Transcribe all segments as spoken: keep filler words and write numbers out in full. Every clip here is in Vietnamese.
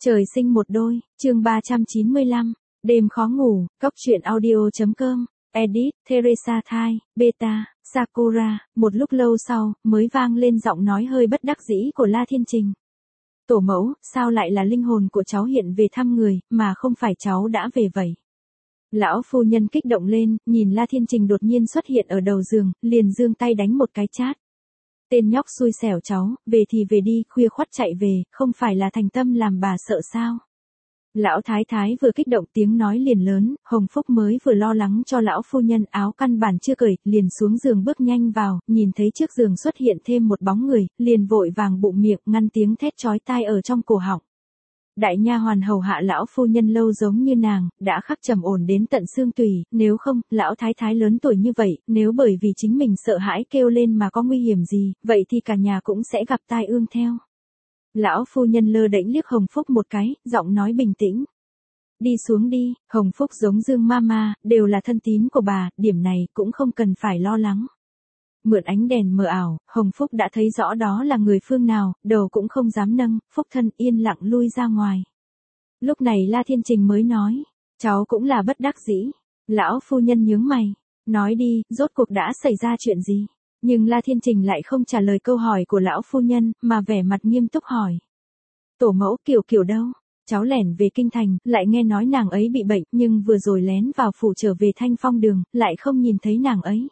Trời sinh một đôi, chương ba trăm chín mươi lăm, đêm khó ngủ, cóc truyện audio.com, edit, Teresa Thai, beta, Sakura, một lúc lâu sau, mới vang lên giọng nói hơi bất đắc dĩ của La Thiên Trình. Tổ mẫu, sao lại là linh hồn của cháu hiện về thăm người, mà không phải cháu đã về vậy? Lão phu nhân kích động lên, nhìn La Thiên Trình đột nhiên xuất hiện ở đầu giường, liền giương tay đánh một cái chát. Tên nhóc xui xẻo cháu, về thì về đi, khuya khoắt chạy về, không phải là thành tâm làm bà sợ sao? Lão thái thái vừa kích động tiếng nói liền lớn, Hồng Phúc mới vừa lo lắng cho lão phu nhân, áo căn bản chưa cởi, liền xuống giường bước nhanh vào, nhìn thấy trước giường xuất hiện thêm một bóng người, liền vội vàng bụng miệng ngăn tiếng thét chói tai ở trong cổ họng. Đại nha hoàn hầu hạ lão phu nhân lâu giống như nàng, đã khắc trầm ổn đến tận xương tủy, nếu không, lão thái thái lớn tuổi như vậy, nếu bởi vì chính mình sợ hãi kêu lên mà có nguy hiểm gì, vậy thì cả nhà cũng sẽ gặp tai ương theo. Lão phu nhân lơ đễnh liếc Hồng Phúc một cái, giọng nói bình tĩnh. Đi xuống đi, Hồng Phúc giống Dương Mama, đều là thân tín của bà, điểm này cũng không cần phải lo lắng. Mượn ánh đèn mờ ảo, Hồng Phúc đã thấy rõ đó là người phương nào, đầu cũng không dám nâng, Phúc thân yên lặng lui ra ngoài. Lúc này La Thiên Trình mới nói, cháu cũng là bất đắc dĩ. Lão phu nhân nhướng mày, nói đi, rốt cuộc đã xảy ra chuyện gì? Nhưng La Thiên Trình lại không trả lời câu hỏi của lão phu nhân, mà vẻ mặt nghiêm túc hỏi. Tổ mẫu Kiều Kiều đâu? Cháu lẻn về kinh thành, lại nghe nói nàng ấy bị bệnh, nhưng vừa rồi lén vào phủ trở về Thanh Phong đường, lại không nhìn thấy nàng ấy.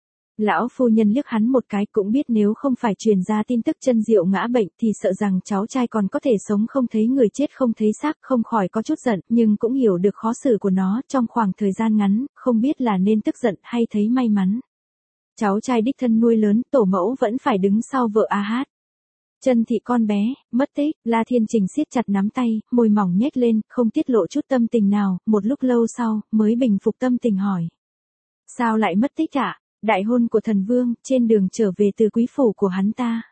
Lão phu nhân liếc hắn một cái, cũng biết nếu không phải truyền ra tin tức Chân Diệu ngã bệnh thì sợ rằng cháu trai còn có thể sống không thấy người chết không thấy xác, không khỏi có chút giận, nhưng cũng hiểu được khó xử của nó trong khoảng thời gian ngắn, không biết là nên tức giận hay thấy may mắn. Cháu trai đích thân nuôi lớn, tổ mẫu vẫn phải đứng sau vợ a hát. Chân thị con bé, mất tích, La Thiên Trình siết chặt nắm tay, môi mỏng nhếch lên, không tiết lộ chút tâm tình nào, một lúc lâu sau, mới bình phục tâm tình hỏi. Sao lại mất tích ạ? À? Đại hôn của thần vương, trên đường trở về từ quý phủ của hắn ta.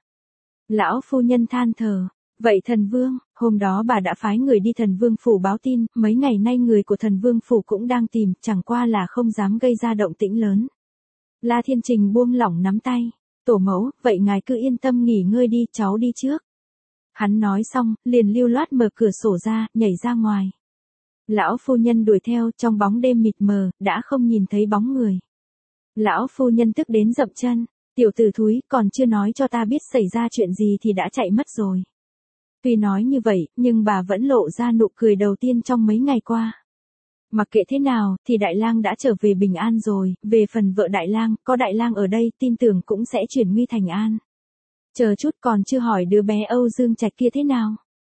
Lão phu nhân than thở. Vậy thần vương, hôm đó bà đã phái người đi thần vương phủ báo tin, mấy ngày nay người của thần vương phủ cũng đang tìm, chẳng qua là không dám gây ra động tĩnh lớn. La Thiên Trình buông lỏng nắm tay. Tổ mẫu, vậy ngài cứ yên tâm nghỉ ngơi đi, cháu đi trước. Hắn nói xong, liền lưu loát mở cửa sổ ra, nhảy ra ngoài. Lão phu nhân đuổi theo, trong bóng đêm mịt mờ, đã không nhìn thấy bóng người. Lão phu nhân tức đến dậm chân, tiểu tử thúi, còn chưa nói cho ta biết xảy ra chuyện gì thì đã chạy mất rồi. Tuy nói như vậy, nhưng bà vẫn lộ ra nụ cười đầu tiên trong mấy ngày qua. Mặc kệ thế nào, thì Đại Lang đã trở về bình an rồi, về phần vợ Đại Lang, có Đại Lang ở đây, tin tưởng cũng sẽ chuyển nguy thành an. Chờ chút, còn chưa hỏi đứa bé Âu Dương Trạch kia thế nào.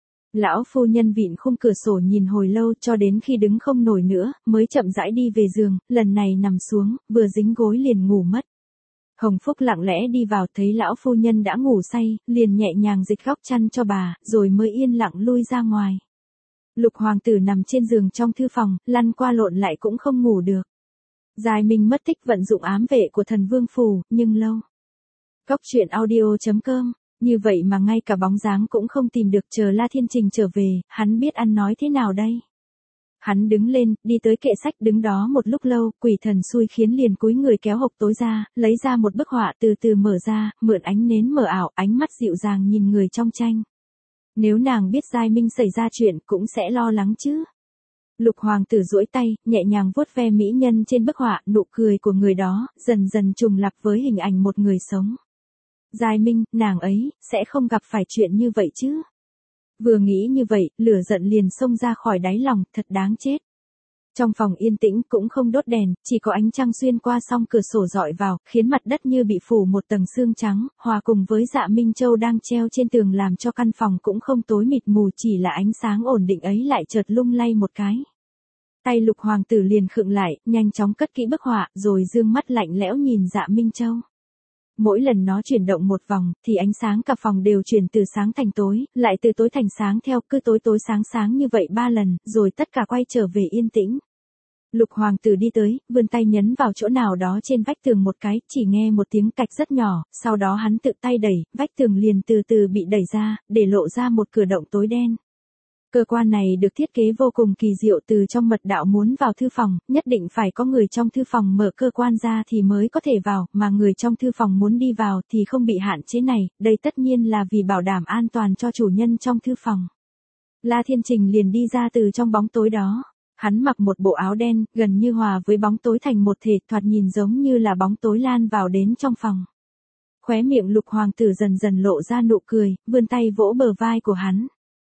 Lão phu nhân vịn khung cửa sổ nhìn hồi lâu cho đến khi đứng không nổi nữa, mới chậm rãi đi về giường, lần này nằm xuống, vừa dính gối liền ngủ mất. Hồng Phúc lặng lẽ đi vào thấy lão phu nhân đã ngủ say, liền nhẹ nhàng dịch góc chăn cho bà, rồi mới yên lặng lui ra ngoài. Lục hoàng tử nằm trên giường trong thư phòng, lăn qua lộn lại cũng không ngủ được. Giai Minh mất tích vận dụng ám vệ của thần vương phủ, nhưng lâu. Cóc truyện audio.com, như vậy mà ngay cả bóng dáng cũng không tìm được, chờ La Thiên Trình trở về, hắn biết ăn nói thế nào đây. Hắn đứng lên, đi tới kệ sách đứng đó một lúc lâu, quỷ thần xui khiến liền cúi người kéo hộc tối ra, lấy ra một bức họa từ từ mở ra, mượn ánh nến mờ ảo, ánh mắt dịu dàng nhìn người trong tranh. Nếu nàng biết Giai Minh xảy ra chuyện cũng sẽ lo lắng chứ. Lục hoàng tử duỗi tay, nhẹ nhàng vuốt ve mỹ nhân trên bức họa, nụ cười của người đó, dần dần trùng lặp với hình ảnh một người sống. Giai Minh, nàng ấy, sẽ không gặp phải chuyện như vậy chứ. Vừa nghĩ như vậy, lửa giận liền xông ra khỏi đáy lòng, thật đáng chết. Trong phòng yên tĩnh cũng không đốt đèn, chỉ có ánh trăng xuyên qua song cửa sổ dọi vào, khiến mặt đất như bị phủ một tầng sương trắng, hòa cùng với dạ Minh Châu đang treo trên tường làm cho căn phòng cũng không tối mịt mù, chỉ là ánh sáng ổn định ấy lại chợt lung lay một cái. Tay Lục hoàng tử liền khựng lại, nhanh chóng cất kỹ bức họa, rồi dương mắt lạnh lẽo nhìn dạ Minh Châu. Mỗi lần nó chuyển động một vòng, thì ánh sáng cả phòng đều chuyển từ sáng thành tối, lại từ tối thành sáng theo, cứ tối tối sáng sáng như vậy ba lần, rồi tất cả quay trở về yên tĩnh. Lục hoàng tử đi tới, vươn tay nhấn vào chỗ nào đó trên vách tường một cái, chỉ nghe một tiếng cạch rất nhỏ, sau đó hắn tự tay đẩy, vách tường liền từ từ bị đẩy ra, để lộ ra một cửa động tối đen. Cơ quan này được thiết kế vô cùng kỳ diệu, từ trong mật đạo muốn vào thư phòng, nhất định phải có người trong thư phòng mở cơ quan ra thì mới có thể vào, mà người trong thư phòng muốn đi vào thì không bị hạn chế này, đây tất nhiên là vì bảo đảm an toàn cho chủ nhân trong thư phòng. La Thiên Trình liền đi ra từ trong bóng tối đó. Hắn mặc một bộ áo đen, gần như hòa với bóng tối thành một thể, thoạt nhìn giống như là bóng tối lan vào đến trong phòng. Khóe miệng Lục hoàng tử dần dần lộ ra nụ cười, vươn tay vỗ bờ vai của hắn.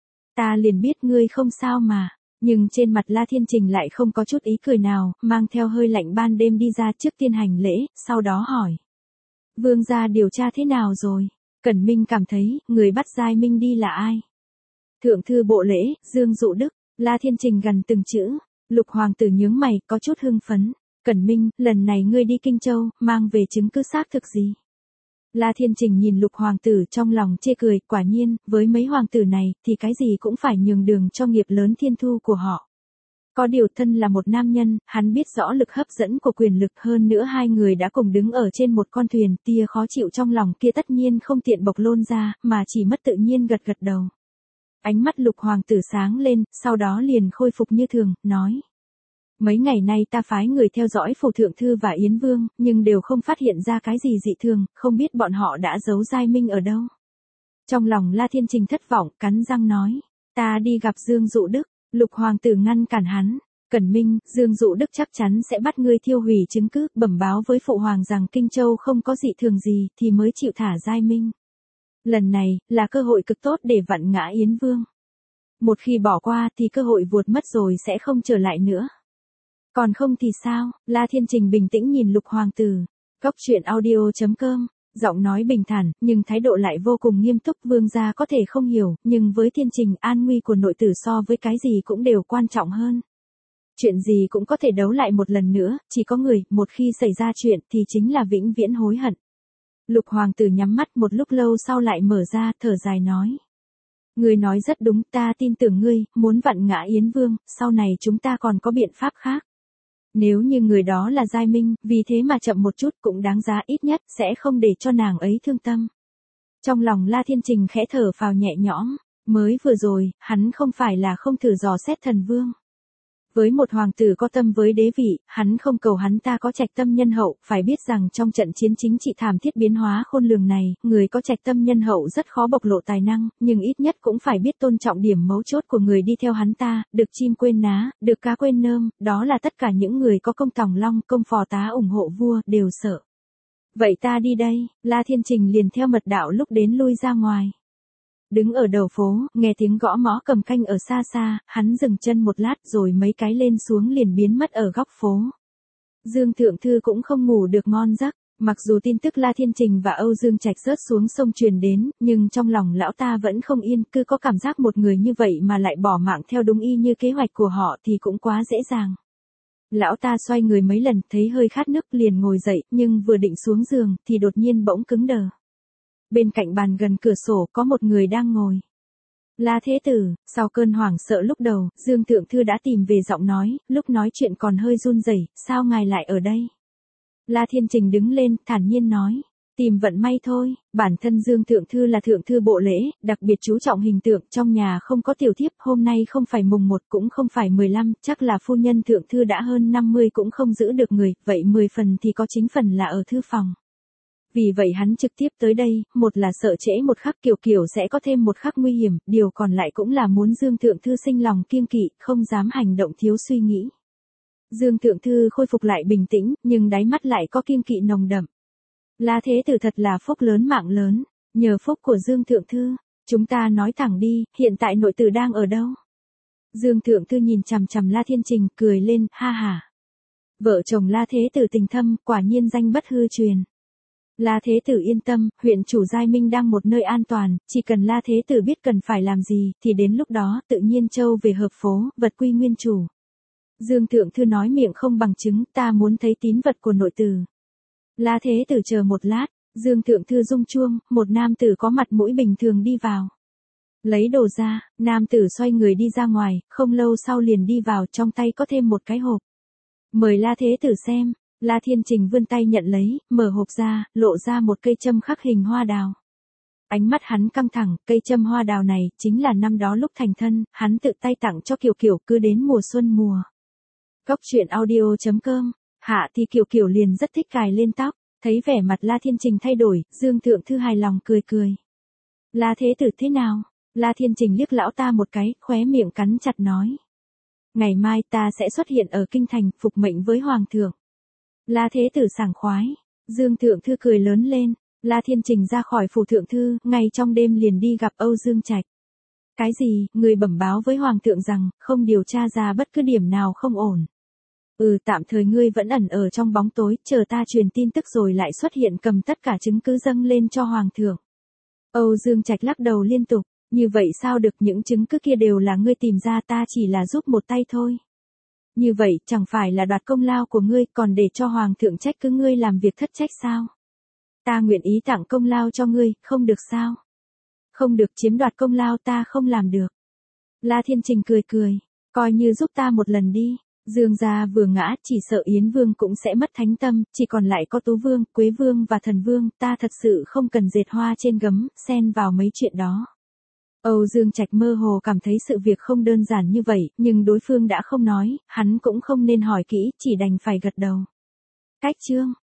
Ta liền biết ngươi không sao mà. Nhưng trên mặt La Thiên Trình lại không có chút ý cười nào, mang theo hơi lạnh ban đêm đi ra trước tiên hành lễ, sau đó hỏi. Vương gia điều tra thế nào rồi? Cẩn Minh cảm thấy, người bắt Giai Minh đi là ai? Thượng thư bộ lễ, Dương Dụ Đức. La Thiên Trình gần từng chữ. Lục hoàng tử nhướng mày, có chút hưng phấn. Cẩn Minh, lần này ngươi đi Kinh Châu, mang về chứng cứ xác thực gì? La Thiên Trình nhìn Lục hoàng tử trong lòng chê cười, quả nhiên, với mấy hoàng tử này, thì cái gì cũng phải nhường đường cho nghiệp lớn thiên thu của họ. Có điều thân là một nam nhân, hắn biết rõ lực hấp dẫn của quyền lực, hơn nữa hai người đã cùng đứng ở trên một con thuyền, tia khó chịu trong lòng kia tất nhiên không tiện bộc lôn ra, mà chỉ mất tự nhiên gật gật đầu. Ánh mắt Lục hoàng tử sáng lên, sau đó liền khôi phục như thường, nói. Mấy ngày nay ta phái người theo dõi phủ thượng thư và Yến Vương, nhưng đều không phát hiện ra cái gì dị thường, không biết bọn họ đã giấu Giai Minh ở đâu. Trong lòng La Thiên Trình thất vọng, cắn răng nói. Ta đi gặp Dương Dụ Đức. Lục hoàng tử ngăn cản hắn. Cẩn Minh, Dương Dụ Đức chắc chắn sẽ bắt ngươi thiêu hủy chứng cứ, bẩm báo với phụ hoàng rằng Kinh Châu không có dị thường gì, thì mới chịu thả Giai Minh. Lần này, là cơ hội cực tốt để vặn ngã Yến Vương. Một khi bỏ qua thì cơ hội vuột mất rồi sẽ không trở lại nữa. Còn không thì sao? La Thiên Trình bình tĩnh nhìn Lục hoàng tử. Góc truyện audio chấm com, giọng nói bình thản, nhưng thái độ lại vô cùng nghiêm túc. Vương gia có thể không hiểu, nhưng với Thiên Trình, an nguy của nội tử so với cái gì cũng đều quan trọng hơn. Chuyện gì cũng có thể đấu lại một lần nữa, chỉ có người, một khi xảy ra chuyện thì chính là vĩnh viễn hối hận. Lục hoàng tử nhắm mắt một lúc lâu sau lại mở ra, thở dài nói. Ngươi nói rất đúng, ta tin tưởng ngươi, muốn vặn ngã Yến Vương, sau này chúng ta còn có biện pháp khác. Nếu như người đó là Giai Minh, vì thế mà chậm một chút cũng đáng giá, ít nhất sẽ không để cho nàng ấy thương tâm. Trong lòng La Thiên Trình khẽ thở phào nhẹ nhõm, mới vừa rồi, hắn không phải là không thử dò xét thần vương. Với một hoàng tử có tâm với đế vị, hắn không cầu hắn ta có trạch tâm nhân hậu, phải biết rằng trong trận chiến chính trị thảm thiết biến hóa khôn lường này, người có trạch tâm nhân hậu rất khó bộc lộ tài năng, nhưng ít nhất cũng phải biết tôn trọng điểm mấu chốt của người đi theo hắn ta, được chim quên ná, được cá quên nơm, đó là tất cả những người có công tòng long, công phò tá ủng hộ vua, đều sợ. Vậy ta đi đây, La Thiên Trình liền theo mật đạo lúc đến lui ra ngoài. Đứng ở đầu phố, nghe tiếng gõ mõ cầm canh ở xa xa, hắn dừng chân một lát rồi mấy cái lên xuống liền biến mất ở góc phố. Dương Thượng Thư cũng không ngủ được ngon giấc, mặc dù tin tức La Thiên Trình và Âu Dương Trạch rớt xuống sông truyền đến, nhưng trong lòng lão ta vẫn không yên, cứ có cảm giác một người như vậy mà lại bỏ mạng theo đúng y như kế hoạch của họ thì cũng quá dễ dàng. Lão ta xoay người mấy lần, thấy hơi khát nước liền ngồi dậy, nhưng vừa định xuống giường, thì đột nhiên bỗng cứng đờ. Bên cạnh bàn gần cửa sổ có một người đang ngồi. La Thế Tử, sau cơn hoảng sợ lúc đầu, Dương Thượng Thư đã tìm về giọng nói, lúc nói chuyện còn hơi run rẩy, sao ngài lại ở đây? La Thiên Trình đứng lên, thản nhiên nói, tìm vận may thôi, bản thân Dương Thượng Thư là Thượng Thư bộ lễ, đặc biệt chú trọng hình tượng, trong nhà không có tiểu thiếp, hôm nay không phải mùng một cũng không phải mười lăm, chắc là phu nhân Thượng Thư đã hơn năm mươi cũng không giữ được người, vậy mười phần thì có chín phần là ở thư phòng. Vì vậy hắn trực tiếp tới đây, một là sợ trễ một khắc Kiều Kiều sẽ có thêm một khắc nguy hiểm, điều còn lại cũng là muốn Dương Thượng Thư sinh lòng kiêng kỵ, không dám hành động thiếu suy nghĩ. Dương Thượng Thư khôi phục lại bình tĩnh, nhưng đáy mắt lại có kiêng kỵ nồng đậm. La Thế Tử thật là phúc lớn mạng lớn, nhờ phúc của Dương Thượng Thư, chúng ta nói thẳng đi, hiện tại nội tử đang ở đâu? Dương Thượng Thư nhìn chằm chằm La Thiên Trình, cười lên, ha ha. Vợ chồng La Thế Tử tình thâm, quả nhiên danh bất hư truyền. La Thế Tử yên tâm, huyện chủ Giai Minh đang một nơi an toàn, chỉ cần La Thế Tử biết cần phải làm gì, thì đến lúc đó, tự nhiên châu về hợp phố, vật quy nguyên chủ. Dương Thượng Thư nói miệng không bằng chứng, ta muốn thấy tín vật của nội tử. La Thế Tử chờ một lát, Dương Thượng Thư rung chuông, một nam tử có mặt mũi bình thường đi vào. Lấy đồ ra, nam tử xoay người đi ra ngoài, không lâu sau liền đi vào, trong tay có thêm một cái hộp. Mời La Thế Tử xem. La Thiên Trình vươn tay nhận lấy, mở hộp ra, lộ ra một cây châm khắc hình hoa đào. Ánh mắt hắn căng thẳng, cây châm hoa đào này, chính là năm đó lúc thành thân, hắn tự tay tặng cho Kiều Kiều, cứ đến mùa xuân mùa. Góc truyện audio chấm com, hạ thì Kiều Kiều liền rất thích cài lên tóc, thấy vẻ mặt La Thiên Trình thay đổi, Dương Thượng Thư hài lòng cười cười. La Thế Tử thế nào? La Thiên Trình liếc lão ta một cái, khóe miệng cắn chặt nói. Ngày mai ta sẽ xuất hiện ở kinh thành, phục mệnh với hoàng thượng. La Thế Tử sảng khoái. Dương Thượng Thư cười lớn lên. La Thiên Trình ra khỏi phủ thượng thư, ngay trong đêm liền đi gặp Âu Dương Trạch. Cái gì, người bẩm báo với hoàng thượng rằng, không điều tra ra bất cứ điểm nào không ổn. Ừ, tạm thời ngươi vẫn ẩn ở trong bóng tối, chờ ta truyền tin tức rồi lại xuất hiện cầm tất cả chứng cứ dâng lên cho hoàng thượng. Âu Dương Trạch lắc đầu liên tục, như vậy sao được, những chứng cứ kia đều là ngươi tìm ra, ta chỉ là giúp một tay thôi. Như vậy chẳng phải là đoạt công lao của ngươi, còn để cho hoàng thượng trách cứ ngươi làm việc thất trách sao? Ta nguyện ý tặng công lao cho ngươi, không được sao? Không được, chiếm đoạt công lao ta không làm được. La Thiên Trình cười cười, coi như giúp ta một lần đi. Dương gia vừa ngã, chỉ sợ Yến Vương cũng sẽ mất thánh tâm, chỉ còn lại có Tú Vương, Quế Vương và Thần Vương, ta thật sự không cần dệt hoa trên gấm, xen vào mấy chuyện đó. Âu Dương Trạch mơ hồ cảm thấy sự việc không đơn giản như vậy, nhưng đối phương đã không nói, hắn cũng không nên hỏi kỹ, chỉ đành phải gật đầu. Cách chương